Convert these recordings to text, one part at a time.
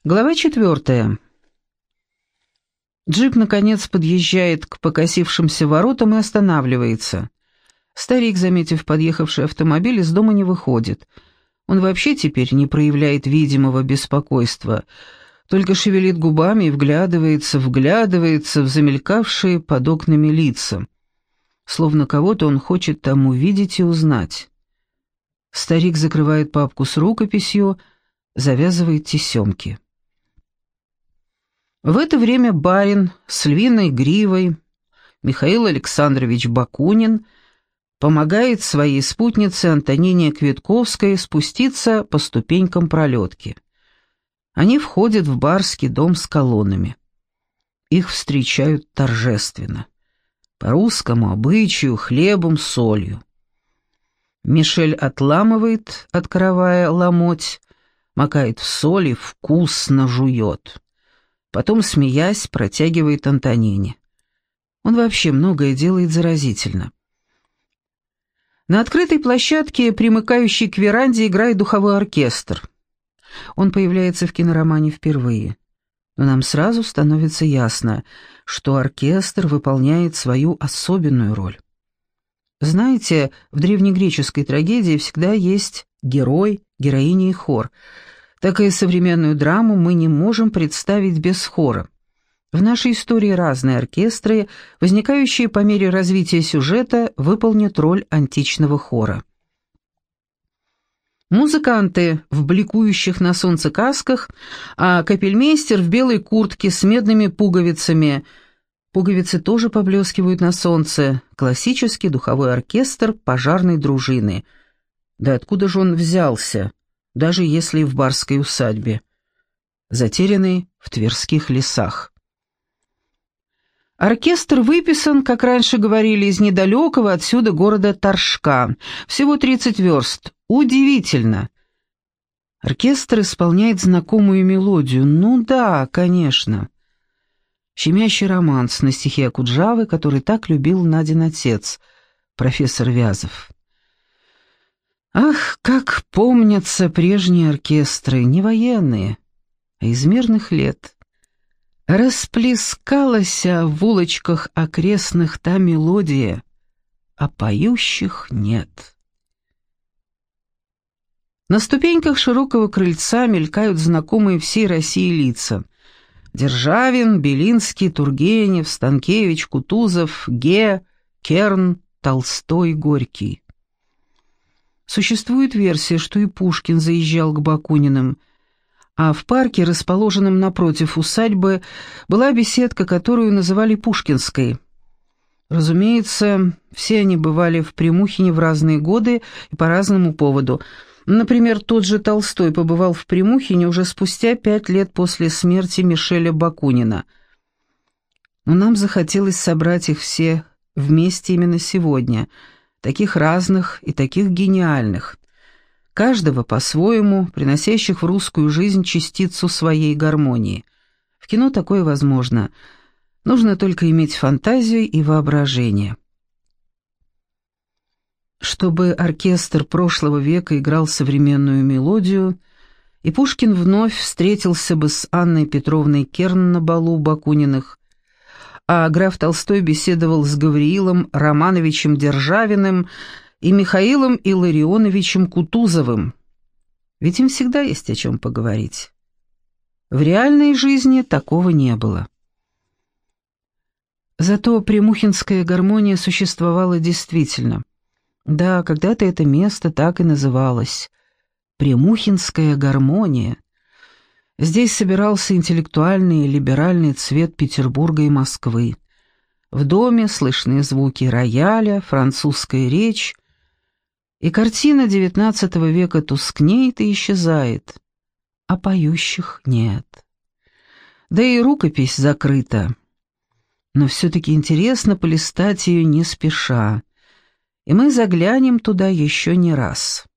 Глава 4. Джип, наконец, подъезжает к покосившимся воротам и останавливается. Старик, заметив подъехавший автомобиль, из дома не выходит. Он вообще теперь не проявляет видимого беспокойства, только шевелит губами и вглядывается в замелькавшие под окнами лица. Словно кого-то он хочет там увидеть и узнать. Старик закрывает папку с рукописью, завязывает тесемки. В это время барин с львиной гривой, Михаил Александрович Бакунин, помогает своей спутнице Антонине Квитковской спуститься по ступенькам пролетки. Они входят в барский дом с колоннами. Их встречают торжественно. По русскому обычаю, хлебом, солью. Мишель отламывает от каравая ломоть, макает в соль и вкусно жует. Потом, смеясь, протягивает Антонине. Он вообще многое делает заразительно. На открытой площадке, примыкающей к веранде, играет духовой оркестр. Он появляется в киноромане впервые. Но нам сразу становится ясно, что оркестр выполняет свою особенную роль. Знаете, в древнегреческой трагедии всегда есть герой, героиня и хор. Так и современную драму мы не можем представить без хора. В нашей истории разные оркестры, возникающие по мере развития сюжета, выполнят роль античного хора. Музыканты в бликующих на солнце касках, а капельмейстер в белой куртке с медными пуговицами. Пуговицы тоже поблескивают на солнце. Классический духовой оркестр пожарной дружины. Да откуда же он взялся, даже если в барской усадьбе, затерянный в Тверских лесах? Оркестр выписан, как раньше говорили, из недалекого отсюда города Торжка. Всего 30 верст. Удивительно. Оркестр исполняет знакомую мелодию. Ну да, конечно. Щемящий романс на стихи Окуджавы, который так любил Надин отец, профессор Вязов. Ах, как помнятся прежние оркестры, не военные, а из мирных лет. Расплескалась в улочках окрестных та мелодия, а поющих нет. На ступеньках широкого крыльца мелькают знакомые всей России лица. Державин, Белинский, Тургенев, Станкевич, Кутузов, Ге, Керн, Толстой, Горький. Существует версия, что и Пушкин заезжал к Бакуниным, а в парке, расположенном напротив усадьбы, была беседка, которую называли Пушкинской. Разумеется, все они бывали в Прямухине в разные годы и по разному поводу. Например, тот же Толстой побывал в Прямухине уже спустя 5 лет после смерти Мишеля Бакунина. Но нам захотелось собрать их все вместе именно сегодня, таких разных и таких гениальных, каждого по-своему, приносящих в русскую жизнь частицу своей гармонии. В кино такое возможно. Нужно только иметь фантазию и воображение. Чтобы оркестр прошлого века играл современную мелодию, и Пушкин вновь встретился бы с Анной Петровной Керн на балу Бакуниных, а граф Толстой беседовал с Гавриилом Романовичем Державиным и Михаилом Илларионовичем Кутузовым. Ведь им всегда есть о чем поговорить. В реальной жизни такого не было. Зато прямухинская гармония существовала действительно. Да, когда-то это место так и называлось. Прямухинская гармония. Здесь собирался интеллектуальный и либеральный цвет Петербурга и Москвы. В доме слышны звуки рояля, французская речь, и картина XIX века тускнеет и исчезает, а поющих нет. Да и рукопись закрыта. Но все-таки интересно полистать ее не спеша, и мы заглянем туда еще не раз.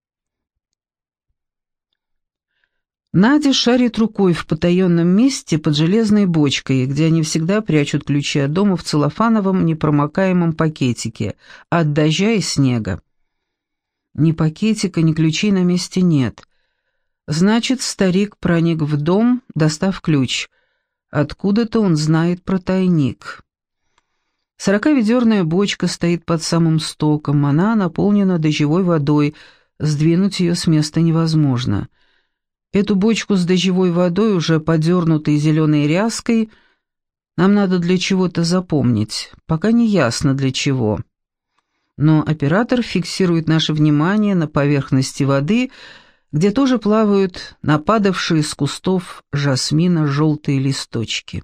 Надя шарит рукой в потаенном месте под железной бочкой, где они всегда прячут ключи от дома в целлофановом непромокаемом пакетике от дождя и снега. Ни пакетика, ни ключей на месте нет. Значит, старик проник в дом, достав ключ. Откуда-то он знает про тайник. 40-ведерная бочка стоит под самым стоком, она наполнена дождевой водой, сдвинуть ее с места невозможно. Эту бочку с дождевой водой, уже подернутой зеленой ряской, нам надо для чего-то запомнить, пока не ясно для чего. Но оператор фиксирует наше внимание на поверхности воды, где тоже плавают нападавшие с кустов жасмина желтые листочки.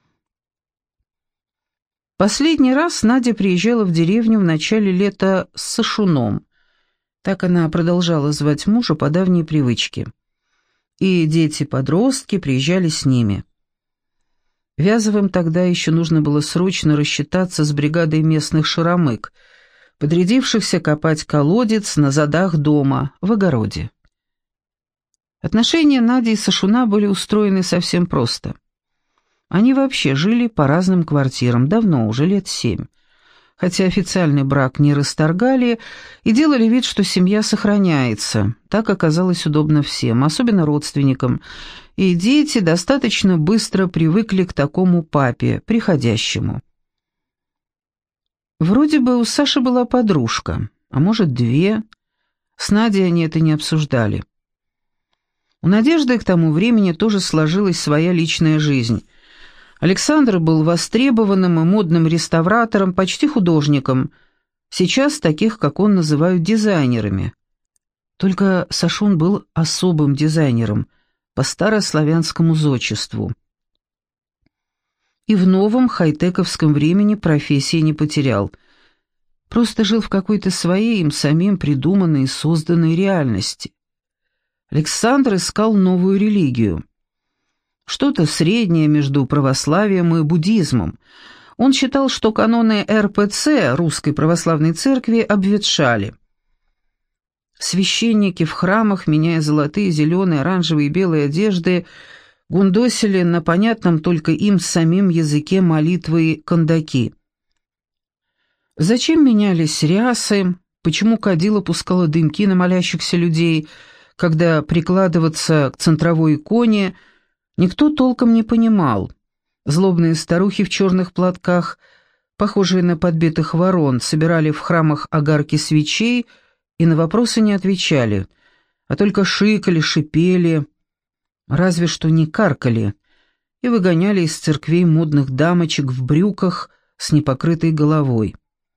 Последний раз Надя приезжала в деревню в начале лета с Сашуном. Так она продолжала звать мужа по давней привычке. И дети-подростки приезжали с ними. Вязовым тогда еще нужно было срочно рассчитаться с бригадой местных шаромык, подрядившихся копать колодец на задах дома, в огороде. Отношения Нади и Сашуна были устроены совсем просто. Они вообще жили по разным квартирам, давно, уже лет 7. Хотя официальный брак не расторгали и делали вид, что семья сохраняется. Так оказалось удобно всем, особенно родственникам. И дети достаточно быстро привыкли к такому папе, приходящему. Вроде бы у Саши была подружка, а может 2. С Надей они это не обсуждали. У Надежды к тому времени тоже сложилась своя личная жизнь. Александр был востребованным и модным реставратором, почти художником. Сейчас таких, как он, называют дизайнерами. Только Сашун был особым дизайнером, по старославянскому зодчеству. И в новом хай-тековском времени профессии не потерял. Просто жил в какой-то своей, им самим придуманной и созданной реальности. Александр искал новую религию. Что-то среднее между православием и буддизмом. Он считал, что каноны РПЦ, Русской Православной Церкви, обветшали. Священники в храмах, меняя золотые, зеленые, оранжевые и белые одежды, гундосили на понятном только им самим языке молитвы кандаки. Зачем менялись рясы, почему кадила пускала дымки на молящихся людей, когда прикладываться к центровой иконе, никто толком не понимал. Злобные старухи в черных платках, похожие на подбитых ворон, собирали в храмах огарки свечей и на вопросы не отвечали, а только шикали, шипели, разве что не каркали, и выгоняли из церквей модных дамочек в брюках с непокрытой головой.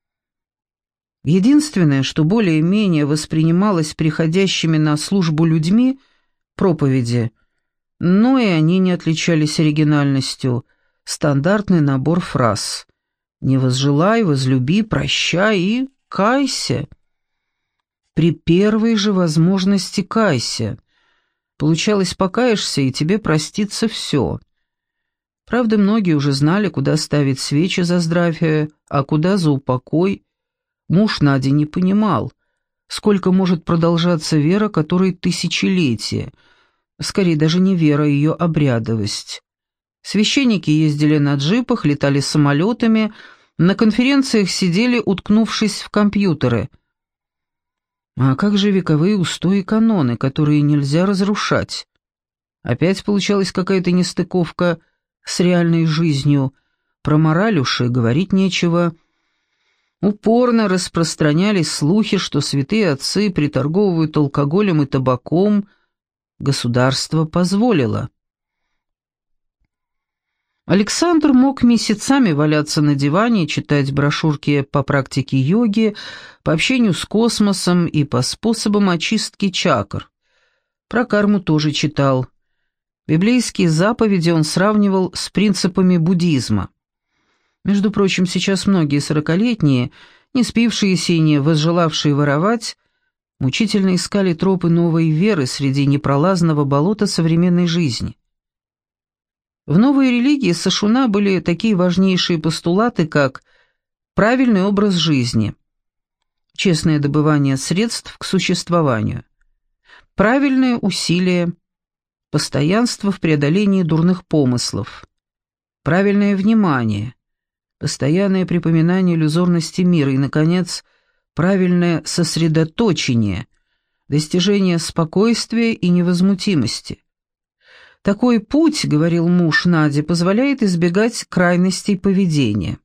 Единственное, что более-менее воспринималось приходящими на службу людьми — проповеди, но и они не отличались оригинальностью, стандартный набор фраз «не возжелай, возлюби, прощай» и «кайся». При первой же возможности кайся. Получалось, покаешься, и тебе простится все. Правда, многие уже знали, куда ставить свечи за здравие, а куда за упокой. Муж Нади не понимал, сколько может продолжаться вера, которой тысячелетия. Скорее, даже не вера, ее обрядовость. Священники ездили на джипах, летали самолетами, на конференциях сидели, уткнувшись в компьютеры. А как же вековые устои и каноны, которые нельзя разрушать? Опять получалась какая-то нестыковка с реальной жизнью. Про мораль уж и говорить нечего. Упорно распространялись слухи, что святые отцы приторговывают алкоголем и табаком. Государство позволило. Александр мог месяцами валяться на диване и читать брошюрки по практике йоги, по общению с космосом и по способам очистки чакр. Про карму тоже читал. Библейские заповеди он сравнивал с принципами буддизма. Между прочим, сейчас многие 40-летние, не спившиеся и не возжелавшие воровать, мучительно искали тропы новой веры среди непролазного болота современной жизни. В новой религии Сашуна были такие важнейшие постулаты, как правильный образ жизни, честное добывание средств к существованию, правильные усилия, постоянство в преодолении дурных помыслов, правильное внимание, постоянное припоминание иллюзорности мира и, наконец, правильное сосредоточение, достижение спокойствия и невозмутимости. Такой путь, говорил муж Наде, позволяет избегать крайностей поведения.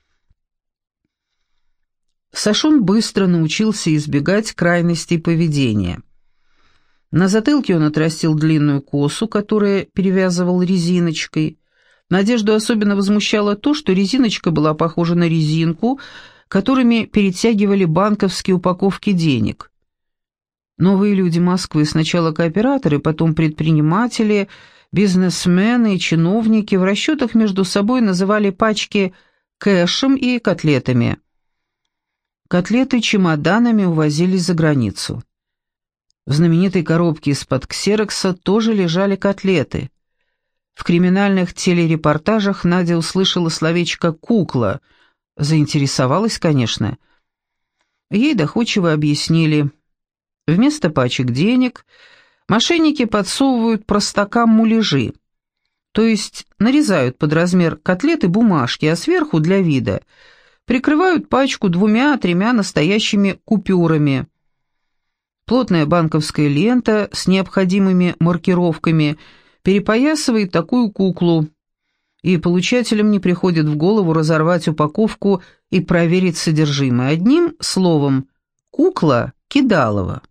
Сашун быстро научился избегать крайностей поведения. На затылке он отрастил длинную косу, которую перевязывал резиночкой. Надежду особенно возмущало то, что резиночка была похожа на резинку, которыми перетягивали банковские упаковки денег. Новые люди Москвы, сначала кооператоры, потом предприниматели, бизнесмены и чиновники, в расчетах между собой называли пачки кэшем и котлетами. Котлеты чемоданами увозились за границу. В знаменитой коробке из-под ксерокса тоже лежали котлеты. В криминальных телерепортажах Надя услышала словечко «кукла». Заинтересовалась, конечно. Ей доходчиво объяснили. Вместо пачек денег мошенники подсовывают простакам муляжи, то есть нарезают под размер котлеты бумажки, а сверху для вида прикрывают пачку 2-3 настоящими купюрами. Плотная банковская лента с необходимыми маркировками перепоясывает такую куклу, и получателям не приходит в голову разорвать упаковку и проверить содержимое. Одним словом, кукла Кидалова.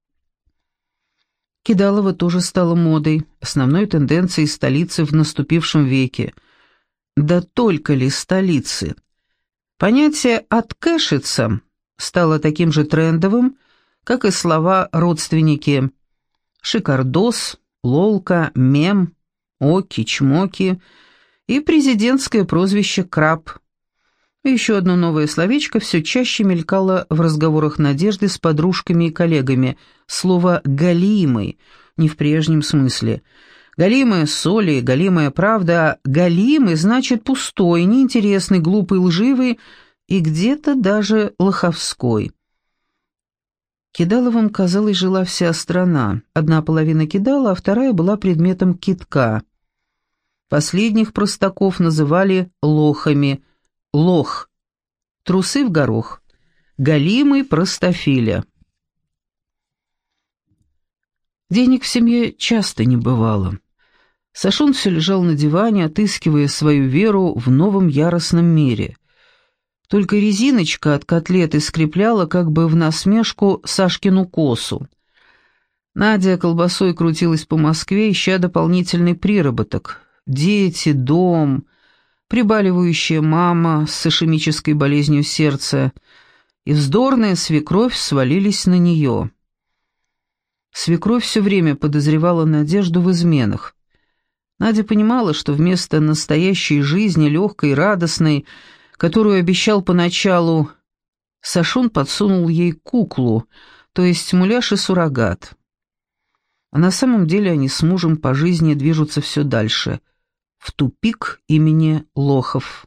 Кидалова тоже стала модой, основной тенденцией столицы в наступившем веке. Да только ли столицы? Понятие «откэшиться» стало таким же трендовым, как и слова родственники «шикардос», «лолка», «мем», «оки», «чмоки» и президентское прозвище «краб». Еще одно новое словечко все чаще мелькало в разговорах Надежды с подружками и коллегами. Слово «галимый», не в прежнем смысле. «Галимая соли», «галимая правда», «галимый» значит пустой, неинтересный, глупый, лживый и где-то даже лоховской. Кидаловым, казалось, жила вся страна. Одна половина кидала, а вторая была предметом кидка. Последних простаков называли лохами. Лох. Трусы в горох. Галимый простофиля. Денег в семье часто не бывало. Сашун все лежал на диване, отыскивая свою веру в новом яростном мире. Только резиночка от котлеты скрепляла как бы в насмешку Сашкину косу. Надя колбасой крутилась по Москве, ища дополнительный приработок. Дети, дом, прибаливающая мама с ишемической болезнью сердца и вздорная свекровь свалились на нее. Свекровь все время подозревала Надежду в изменах. Надя понимала, что вместо настоящей жизни, легкой и радостной, которую обещал поначалу, Сашун подсунул ей куклу, то есть муляж и суррогат. А на самом деле они с мужем по жизни движутся все дальше, в тупик имени Лохов.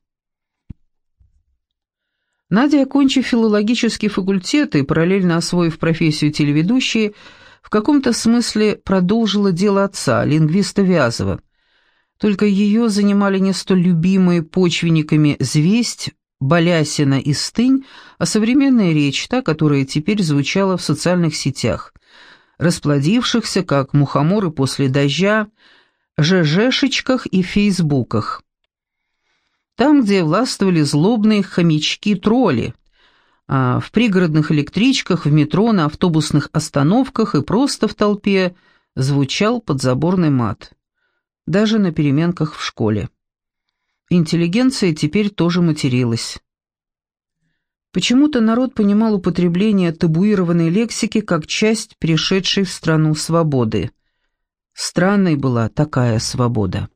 Надя, окончив филологический факультет и параллельно освоив профессию телеведущей, в каком-то смысле продолжила дело отца, лингвиста Вязова. Только ее занимали не столь любимые почвенниками «Звесть», «Балясина» и «Стынь», а современная речь, та, которая теперь звучала в социальных сетях, расплодившихся, как мухоморы после дождя, ЖЖшечках и фейсбуках. Там, где властвовали злобные хомячки-тролли, а в пригородных электричках, в метро, на автобусных остановках и просто в толпе звучал подзаборный мат. Даже на переменках в школе. Интеллигенция теперь тоже материлась. Почему-то народ понимал употребление табуированной лексики как часть пришедшей в страну свободы. Странной была такая свобода.